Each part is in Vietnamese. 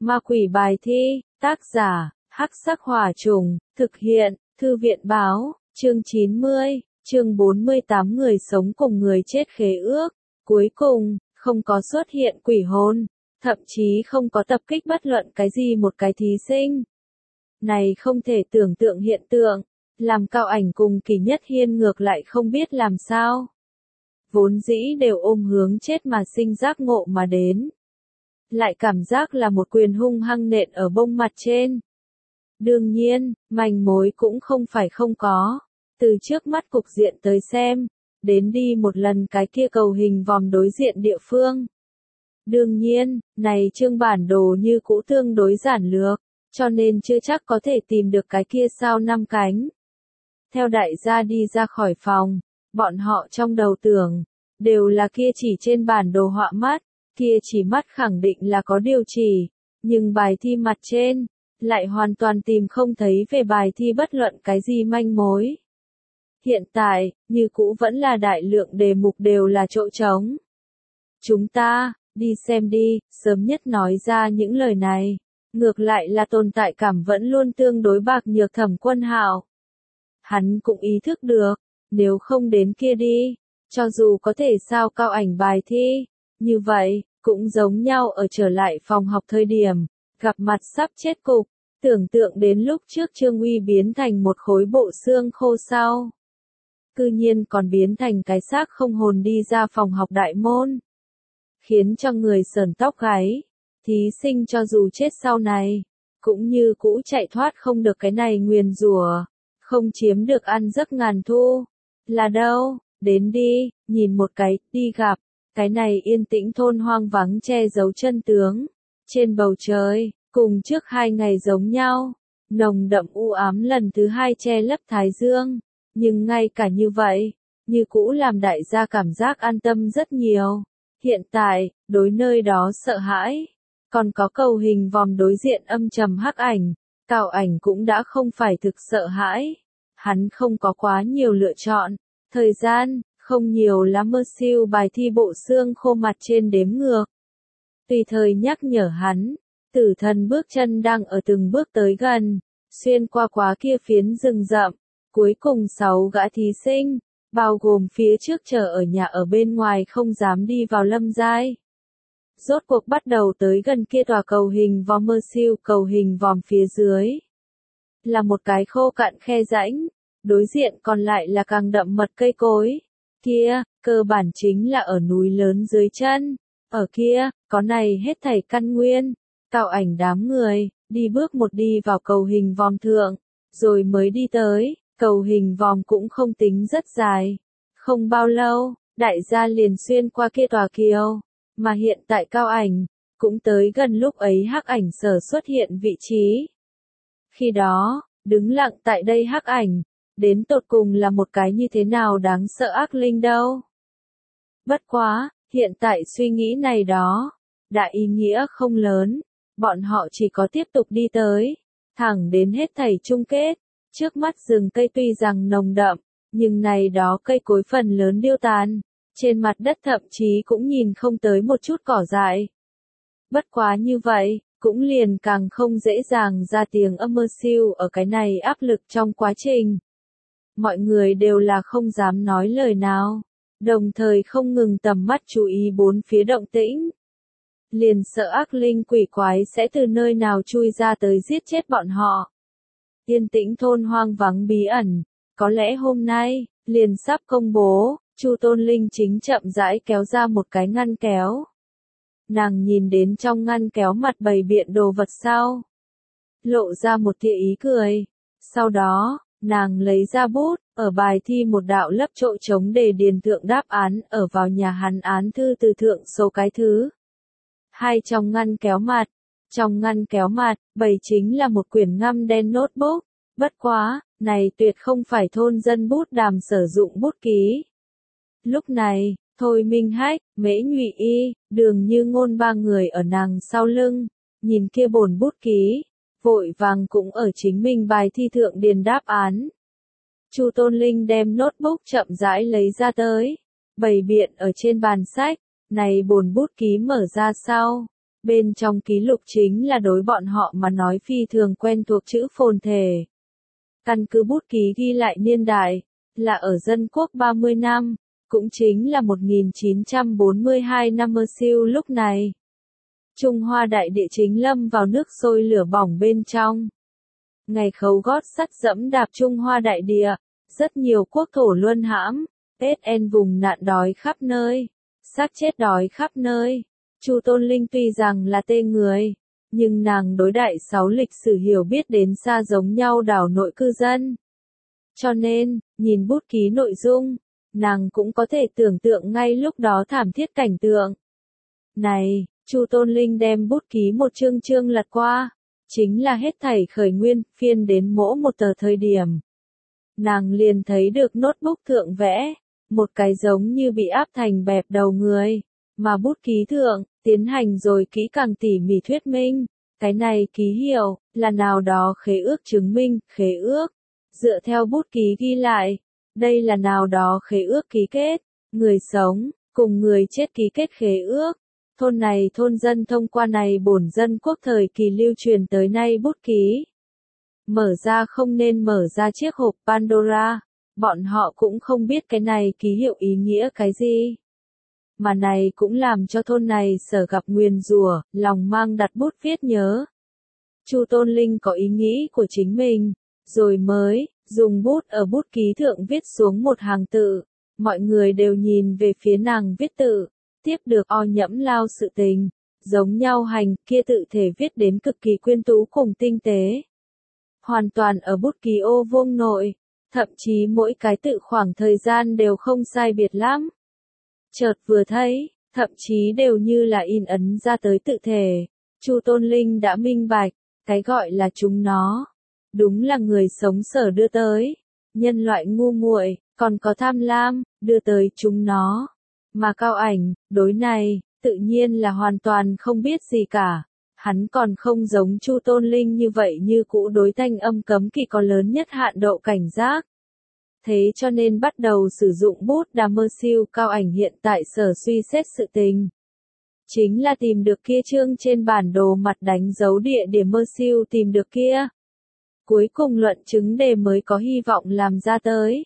Ma quỷ bài thi, tác giả, Hắc Sắc Hỏa Trùng, thực hiện, Thư viện báo, chương 90, chương 48 người sống cùng người chết khế ước. Cuối cùng, không có xuất hiện quỷ hồn, thậm chí không có tập kích bất luận cái gì một cái thí sinh. Này không thể tưởng tượng hiện tượng, làm Cao Ảnh cùng Kỳ Nhất Hiên ngược lại không biết làm sao. Vốn dĩ đều ôm hướng chết mà sinh giác ngộ mà đến. Lại cảm giác là một quyền hung hăng nện ở bông mặt trên. Đương nhiên, manh mối cũng không phải không có. Từ trước mắt cục diện tới xem, đến đi một lần cái kia cầu hình vòm đối diện địa phương. Đương nhiên, này chương bản đồ như cũ tương đối giản lược, cho nên chưa chắc có thể tìm được cái kia sao năm cánh. Theo đại gia đi ra khỏi phòng, bọn họ trong đầu tưởng, đều là kia chỉ trên bản đồ họa mắt, kia chỉ mắt khẳng định là có điều chỉ, nhưng bài thi mặt trên, lại hoàn toàn tìm không thấy về bài thi bất luận cái gì manh mối. Hiện tại, như cũ vẫn là đại lượng đề mục đều là chỗ trống. Chúng ta, đi xem đi, sớm nhất nói ra những lời này. Ngược lại là tồn tại cảm vẫn luôn tương đối bạc nhược Thẩm Quân Hạo. Hắn cũng ý thức được, nếu không đến kia đi, cho dù có thể sao Cao Ảnh bài thi, như vậy, cũng giống nhau ở trở lại phòng học thời điểm, gặp mặt sắp chết cục, tưởng tượng đến lúc trước Trương Uy biến thành một khối bộ xương khô sau. Cư nhiên còn biến thành cái xác không hồn đi ra phòng học đại môn. Khiến cho người sởn tóc gáy, thí sinh cho dù chết sau này, cũng như cũ chạy thoát không được cái này nguyền rủa, không chiếm được ăn giấc ngàn thu. Là đâu, đến đi, nhìn một cái, đi gặp, cái này yên tĩnh thôn hoang vắng che giấu chân tướng. Trên bầu trời, cùng trước 2 ngày giống nhau, nồng đậm u ám lần thứ 2 che lấp thái dương, nhưng ngay cả như vậy, như cũ làm đại gia cảm giác an tâm rất nhiều. Hiện tại, đối nơi đó sợ hãi, còn có cầu hình vòm đối diện âm trầm hắc ảnh, Cao Ảnh cũng đã không phải thực sợ hãi. Hắn không có quá nhiều lựa chọn, thời gian, không nhiều lắm mơ siêu bài thi bộ xương khô mặt trên đếm ngược. Tùy thời nhắc nhở hắn, tử thần bước chân đang ở từng bước tới gần, xuyên qua quá kia phiến rừng rậm, cuối cùng 6 gã thí sinh, bao gồm phía trước chờ ở nhà ở bên ngoài không dám đi vào Lâm Giai. Rốt cuộc bắt đầu tới gần kia tòa cầu hình vòm mơ siêu cầu hình vòm phía dưới. Là một cái khô cạn khe rãnh, đối diện còn lại là càng đậm mật cây cối. Kia, cơ bản chính là ở núi lớn dưới chân. Ở kia, có này hết thảy căn nguyên. Cao Ảnh đám người, đi bước một đi vào cầu hình vòm thượng, rồi mới đi tới, cầu hình vòm cũng không tính rất dài. Không bao lâu, đại gia liền xuyên qua kia tòa kiều, mà hiện tại Cao Ảnh, cũng tới gần lúc ấy hắc ảnh sở xuất hiện vị trí. Khi đó, đứng lặng tại đây hắc ảnh, đến tột cùng là một cái như thế nào đáng sợ ác linh đâu. Bất quá, hiện tại suy nghĩ này đó, đã ý nghĩa không lớn, bọn họ chỉ có tiếp tục đi tới, thẳng đến hết thảy chung kết. Trước mắt rừng cây tuy rằng nồng đậm, nhưng này đó cây cối phần lớn điêu tàn, trên mặt đất thậm chí cũng nhìn không tới một chút cỏ dại. Bất quá như vậy, cũng liền càng không dễ dàng ra tiếng âm mơ siêu ở cái này áp lực trong quá trình. Mọi người đều là không dám nói lời nào, đồng thời không ngừng tầm mắt chú ý bốn phía động tĩnh. Liền sợ ác linh quỷ quái sẽ từ nơi nào chui ra tới giết chết bọn họ. Yên tĩnh thôn hoang vắng bí ẩn, có lẽ hôm nay, liền sắp công bố, Chu Tôn Linh chính chậm rãi kéo ra một cái ngăn kéo. Nàng nhìn đến trong ngăn kéo mặt bày biện đồ vật sau, lộ ra một tia ý cười. Sau đó, nàng lấy ra bút, ở bài thi một đạo lấp chỗ trống để điền thượng đáp án ở vào nhà hắn án thư từ thượng số cái thứ 2 trong ngăn kéo mặt. Trong ngăn kéo mặt, bày chính là một quyển ngăm đen notebook. Bất quá, này tuyệt không phải thôn dân bút đàm sử dụng bút ký. Lúc này, Thôi Minh Hách, Mễ Nhụy Y, Đường Như Ngôn 3 người ở nàng sau lưng, nhìn kia bổn bút ký, vội vàng cũng ở chính mình bài thi thượng điền đáp án. Chu Tôn Linh đem notebook chậm rãi lấy ra tới, bày biện ở trên bàn sách, này bổn bút ký mở ra sau, Bên trong ký lục chính là đối bọn họ mà nói phi thường quen thuộc chữ phồn thể. Căn cứ bút ký ghi lại niên đại, là ở dân quốc 30 năm, cũng chính là 1942 năm mơ siêu lúc này. Trung Hoa đại địa chính lâm vào nước sôi lửa bỏng bên trong. Ngày khấu gót sắt dẫm đạp Trung Hoa đại địa, rất nhiều quốc thổ luân hãm, SN vùng nạn đói khắp nơi, xác chết đói khắp nơi. Chu Tôn Linh tuy rằng là tên người, nhưng nàng đối đại sáu lịch sử hiểu biết đến xa giống nhau đảo nội cư dân. Cho nên, nhìn bút ký nội dung, nàng cũng có thể tưởng tượng ngay lúc đó thảm thiết cảnh tượng. Này, Chu Tôn Linh đem bút ký một chương chương lật qua, chính là hết thảy khởi nguyên, phiên đến mỗi một tờ thời điểm. Nàng liền thấy được notebook thượng vẽ, một cái giống như bị áp thành bẹp đầu người, mà bút ký thượng, tiến hành rồi kỹ càng tỉ mỉ thuyết minh, cái này ký hiệu, là nào đó khế ước chứng minh, khế ước. Dựa theo bút ký ghi lại, đây là nào đó khế ước ký kết, người sống, cùng người chết ký kết khế ước. Thôn này thôn dân thông qua này bổn dân quốc thời kỳ lưu truyền tới nay bút ký. Mở ra không nên mở ra chiếc hộp Pandora, bọn họ cũng không biết cái này ký hiệu ý nghĩa cái gì. Mà này cũng làm cho thôn này sở gặp nguyền rủa, lòng mang đặt bút viết nhớ. Chu Tôn Linh có ý nghĩ của chính mình, rồi mới dùng bút ở bút ký thượng viết xuống một hàng tự. Mọi người đều nhìn về phía nàng viết tự, tiếp được o nhẫm lao sự tình, giống nhau hành, kia tự thể viết đến cực kỳ quyến tú cùng tinh tế. Hoàn toàn ở bút ký ô vuông nội, thậm chí mỗi cái tự khoảng thời gian đều không sai biệt lắm. Chợt vừa thấy, thậm chí đều như là in ấn ra tới tự thể. Chu Tôn Linh đã minh bạch, cái gọi là chúng nó, đúng là người sống sở đưa tới. Nhân loại ngu muội, còn có tham lam, đưa tới chúng nó. Mà Cao Ảnh, đối này, tự nhiên là hoàn toàn không biết gì cả. Hắn còn không giống Chu Tôn Linh như vậy như cũ đối thanh âm cấm kỵ có lớn nhất hạn độ cảnh giác. Thế cho nên bắt đầu sử dụng bút đà mơ siêu. Cao Ảnh hiện tại sở suy xét sự tình. Chính là tìm được kia chương trên bản đồ mặt đánh dấu địa điểm mơ siêu tìm được kia. Cuối cùng luận chứng đề mới có hy vọng làm ra tới.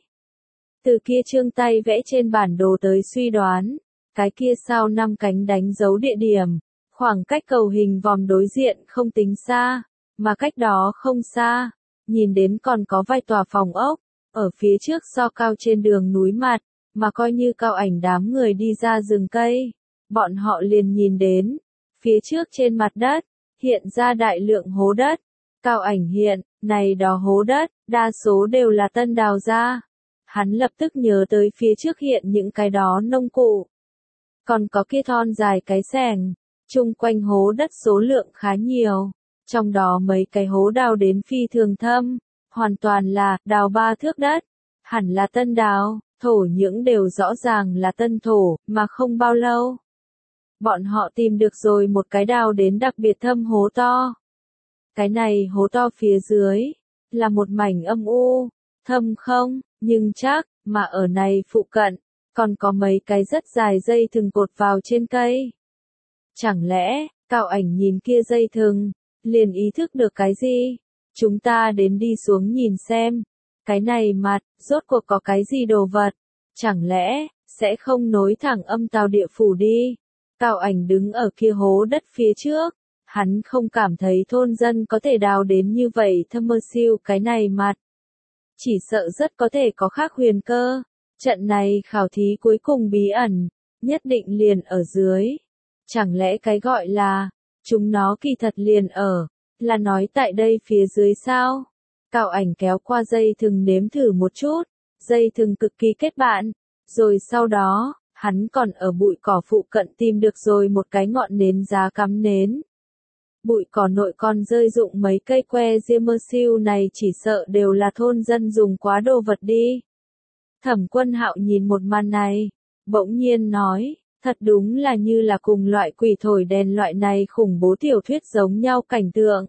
Từ kia chương tay vẽ trên bản đồ tới suy đoán, cái kia sao 5 cánh đánh dấu địa điểm, khoảng cách cầu hình vòm đối diện không tính xa, mà cách đó không xa, nhìn đến còn có vài tòa phòng ốc, ở phía trước so cao trên đường núi mặt, mà coi như Cao Ảnh đám người đi ra rừng cây, bọn họ liền nhìn đến, phía trước trên mặt đất, hiện ra đại lượng hố đất. Cao Ảnh hiện, này đó hố đất, đa số đều là tân đào ra. Hắn lập tức nhớ tới phía trước hiện những cái đó nông cụ. Còn có kia thon dài cái xẻng, chung quanh hố đất số lượng khá nhiều. Trong đó mấy cái hố đào đến phi thường thâm, hoàn toàn là đào 3 thước đất. Hẳn là tân đào, thổ nhưỡng đều rõ ràng là tân thổ, mà không bao lâu. Bọn họ tìm được rồi một cái đào đến đặc biệt thâm hố to. Cái này hố to phía dưới, là một mảnh âm u, thâm không, nhưng chắc, mà ở này phụ cận, còn có mấy cái rất dài dây thừng cột vào trên cây. Chẳng lẽ, Cao Ảnh nhìn kia dây thừng, liền ý thức được cái gì? Chúng ta đến đi xuống nhìn xem, cái này mặt, rốt cuộc có cái gì đồ vật? Chẳng lẽ, sẽ không nối thẳng âm tào địa phủ đi? Cao Ảnh đứng ở kia hố đất phía trước. Hắn không cảm thấy thôn dân có thể đào đến như vậy thâm mơ siêu cái này mặt. Chỉ sợ rất có thể có khác huyền cơ. Trận này khảo thí cuối cùng bí ẩn, nhất định liền ở dưới. Chẳng lẽ cái gọi là, chúng nó kỳ thật liền ở, là nói tại đây phía dưới sao? Cao Ảnh kéo qua dây thừng nếm thử một chút, dây thừng cực kỳ kết bạn. Rồi sau đó, hắn còn ở bụi cỏ phụ cận tìm được rồi một cái ngọn nến giá cắm nến. Bụi cỏ nội còn rơi rụng mấy cây que diêm mơ siêu này chỉ sợ đều là thôn dân dùng quá đồ vật đi. Thẩm Quân Hạo nhìn một màn này, bỗng nhiên nói, thật đúng là như là cùng loại quỷ thổi đèn loại này khủng bố tiểu thuyết giống nhau cảnh tượng.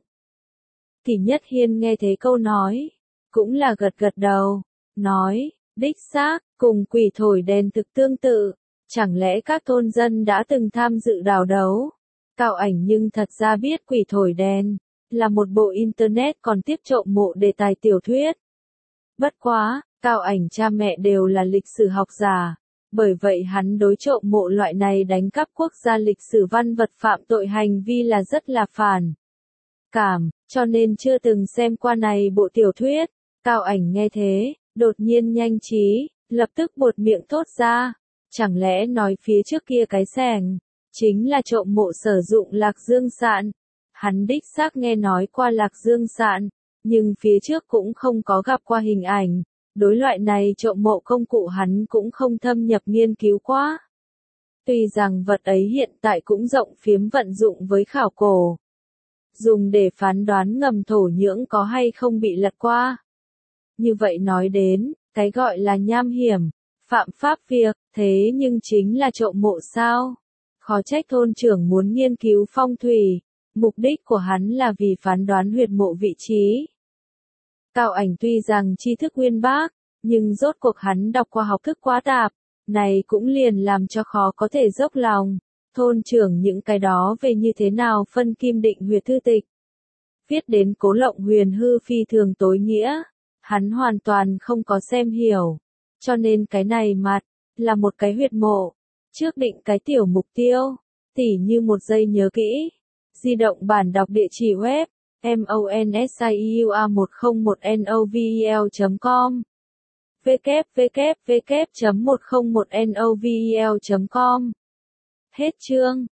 Kỷ Nhất Hiên nghe thấy câu nói, cũng là gật gật đầu, nói, đích xác, cùng quỷ thổi đèn thực tương tự, chẳng lẽ các thôn dân đã từng tham dự đào đấu? Cao Ảnh nhưng thật ra biết Quỷ Thổi Đèn là một bộ internet còn tiếp trộm mộ đề tài tiểu thuyết. Bất quá, Cao Ảnh cha mẹ đều là lịch sử học giả, bởi vậy hắn đối trộm mộ loại này đánh cắp quốc gia lịch sử văn vật phạm tội hành vi là rất là phản cảm, cho nên chưa từng xem qua này bộ tiểu thuyết. Cao Ảnh nghe thế, đột nhiên nhanh trí, lập tức buột miệng thốt ra, chẳng lẽ nói phía trước kia cái xẻng chính là trộm mộ sử dụng Lạc Dương Sạn. Hắn đích xác nghe nói qua Lạc Dương Sạn, nhưng phía trước cũng không có gặp qua hình ảnh, đối loại này trộm mộ công cụ hắn cũng không thâm nhập nghiên cứu quá. Tuy rằng vật ấy hiện tại cũng rộng phiếm vận dụng với khảo cổ, dùng để phán đoán ngầm thổ nhưỡng có hay không bị lật qua. Như vậy nói đến, cái gọi là nham hiểm, phạm pháp việc, thế nhưng chính là trộm mộ sao? Khó trách thôn trưởng muốn nghiên cứu phong thủy, mục đích của hắn là vì phán đoán huyệt mộ vị trí. Cao Ảnh tuy rằng tri thức uyên bác, nhưng rốt cuộc hắn đọc qua học thức quá tạp, này cũng liền làm cho khó có thể dốc lòng. Thôn trưởng những cái đó về như thế nào phân kim định huyệt thư tịch. Viết đến Cố Lộng Huyền hư phi thường tối nghĩa, hắn hoàn toàn không có xem hiểu, cho nên cái này mặt, là một cái huyệt mộ, trước định cái tiểu mục tiêu, tỉ như một giây nhớ kỹ, di động bản đọc địa chỉ web, monsiua101novel.com, www.101novel.com. Hết chương.